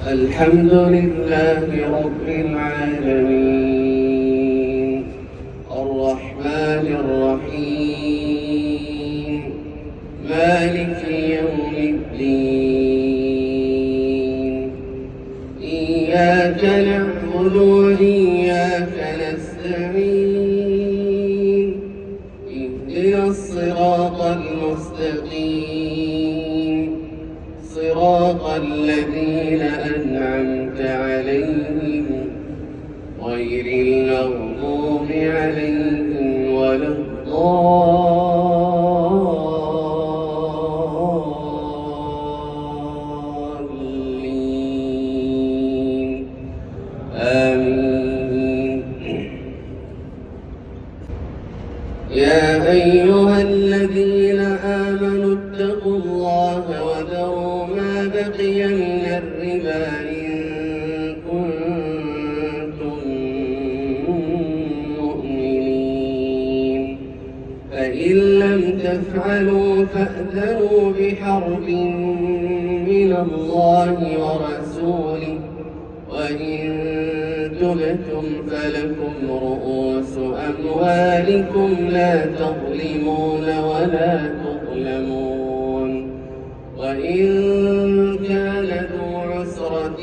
الحمد لله رب العالمين الرحمن الرحيم مالك يوم الدين إياك نعبد وإياك نستعين اهدنا الصراط المستقيم صراط الذين أنعمت عليهم غير المغضوب عليهم ولا الضالين آمين. يا أيها الذين آمنوا اتقوا الله وذروا ما بقي من الربا إن كنتم مؤمنين فإن لم تفعلوا فأذنوا بحرب من الله ورسوله وإن تبتم فلكم رؤوس أموالكم لا تظلمون ولا تظلمون وإن كان ذو عسرة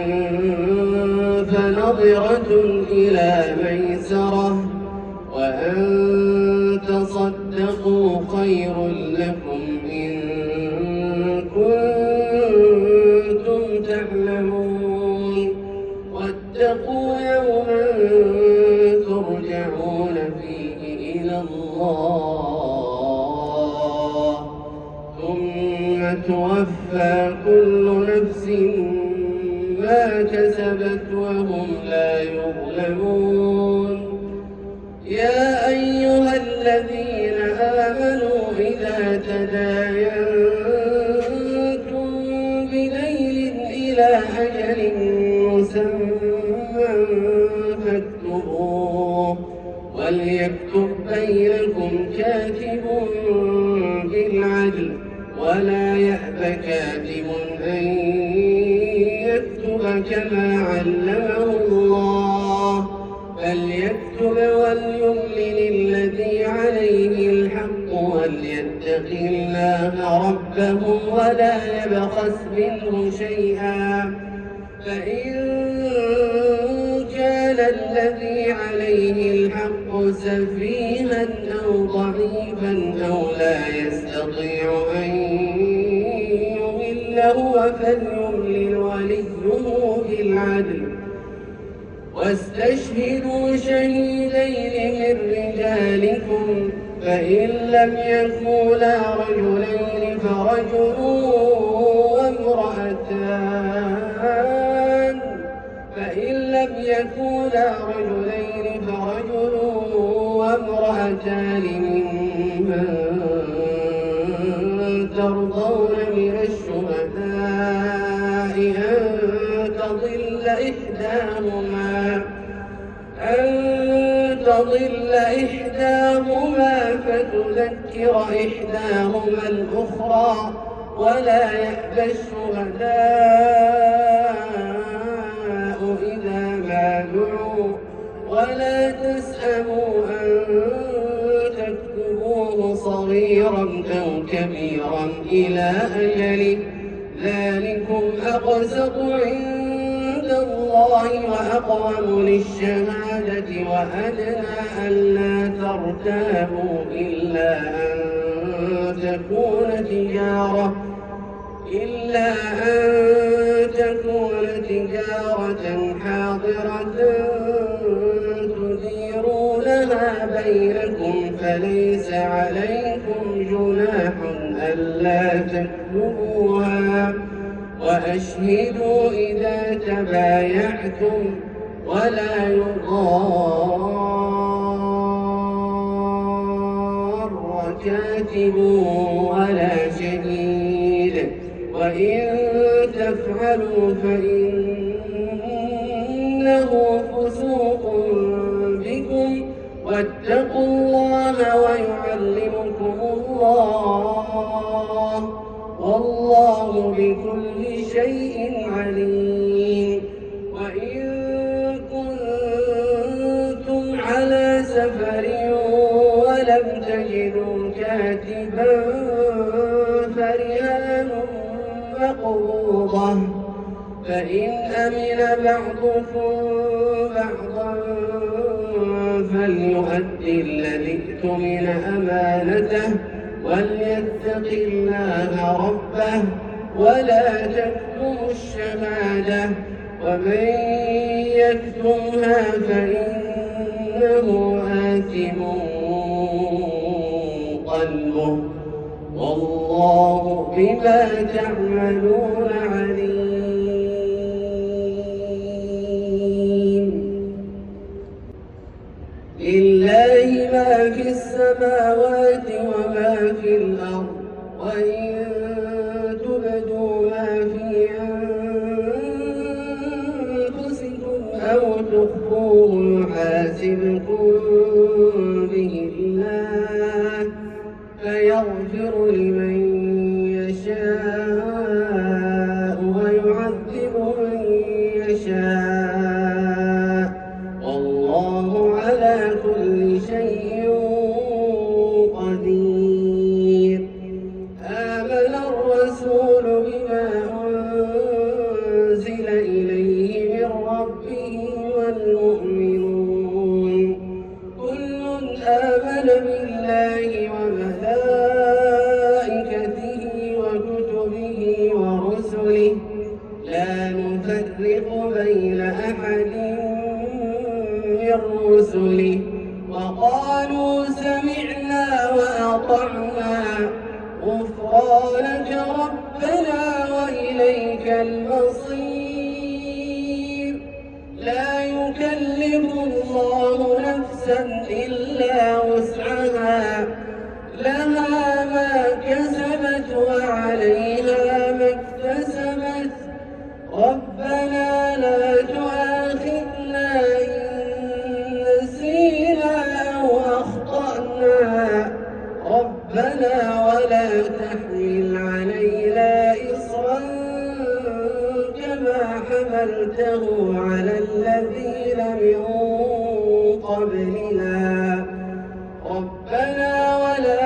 فنظرة إلى ميسرة وأن تصدقوا خير لكم إن كنتم تعلمون واتقوا يوما ترجعون فيه إلى الله ثم توفى كل نفس ما كسبت وهم لا يظلمون. يا أيها الذين آمنوا إذا تداينتم بدين إلى أجل مسمى فاكتبوه وليكتب بينكم كاتب بالعدل ولا يأب كاتب أن يكتب كما علمه الله فليكتب وليملل الذي عليه الحق وليتق الله ربه ولا يبخس منه شيئا فإن كان الذي عليه الحق سفيها أو ضعيفا أو لا يستطيع أن يمل هو فليملل وليه بالعدل واستشهدوا شهيدين من رجالكم فإن لم يكونا رجلين فرجل وامرأتان فإن لم يكونا رجلين فرجل وامرأتان ممن ترضون من الشهداء أن تضل إحداهما فتذكر إحداهما الأخرى ولا يأبى الشهداء إذا ما دعوا ولا تسأموا أن تكتبوه صغيرا أو كبيرا إلى أجله ذلكم أقسط عند الله وأقوم للشهادة وأدنى ألا ترتابوا إلا أن تكون تجارة حاضرة تديرونها بينكم فليس عليكم جناح ألا تكتبوها وأشهدوا إذا تبايعتم ولا يضار كاتب ولا شهيد وإن تفعلوا فإنه فسوق بكم واتقوا الله ويعلمكم الله والله بكل شيء عليم. وإن كنتم على سفر ولم تجدوا كاتبا فرهان مقبوضة فإن أمن بعضكم بعضا فليؤدي الذي اؤتمن أمانته وليتق الله ربه ولا تكتموا الشهادة ومن يكتمها فإنه آثم قلبه والله بما تعملون عليم. لله ما في السماوات وما في الأرض وإن تبدوا ما في أنفسكم أو تخفوه يحاسبكم به الله فيغفر لمن يشاء ويعذب من يشاء والله على كل شيء قدير. آمن الرسول بما أنزل إليه من ربه والمؤمنون كل آمن بالله وملائكته وكتبه ورسله لا نفرق بين أحد من رسله وقالوا سمعنا وأطعنا غفرانك ربنا وإليك المصير. لا يكلف الله نفسا إلا وسعها لها ما كسبت وعليها ما اكتسبت ربنا لا تؤاخذنا إن نسينا أو أخطأنا ربنا ولا تحمل علينا إصرا كما حملته على الذين من قبلنا ربنا ولا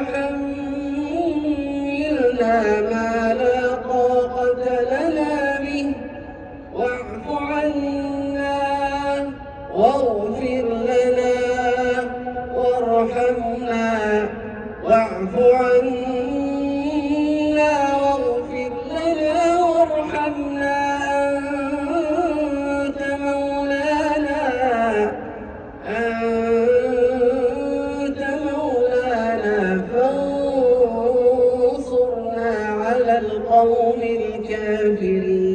تحملنا ما لا طاقة لنا به واعف عنا واغفر لنا وارحمنا واعف عنا واغفر لنا وارحمنا أنت مولانا فانصرنا على القوم الكافرين.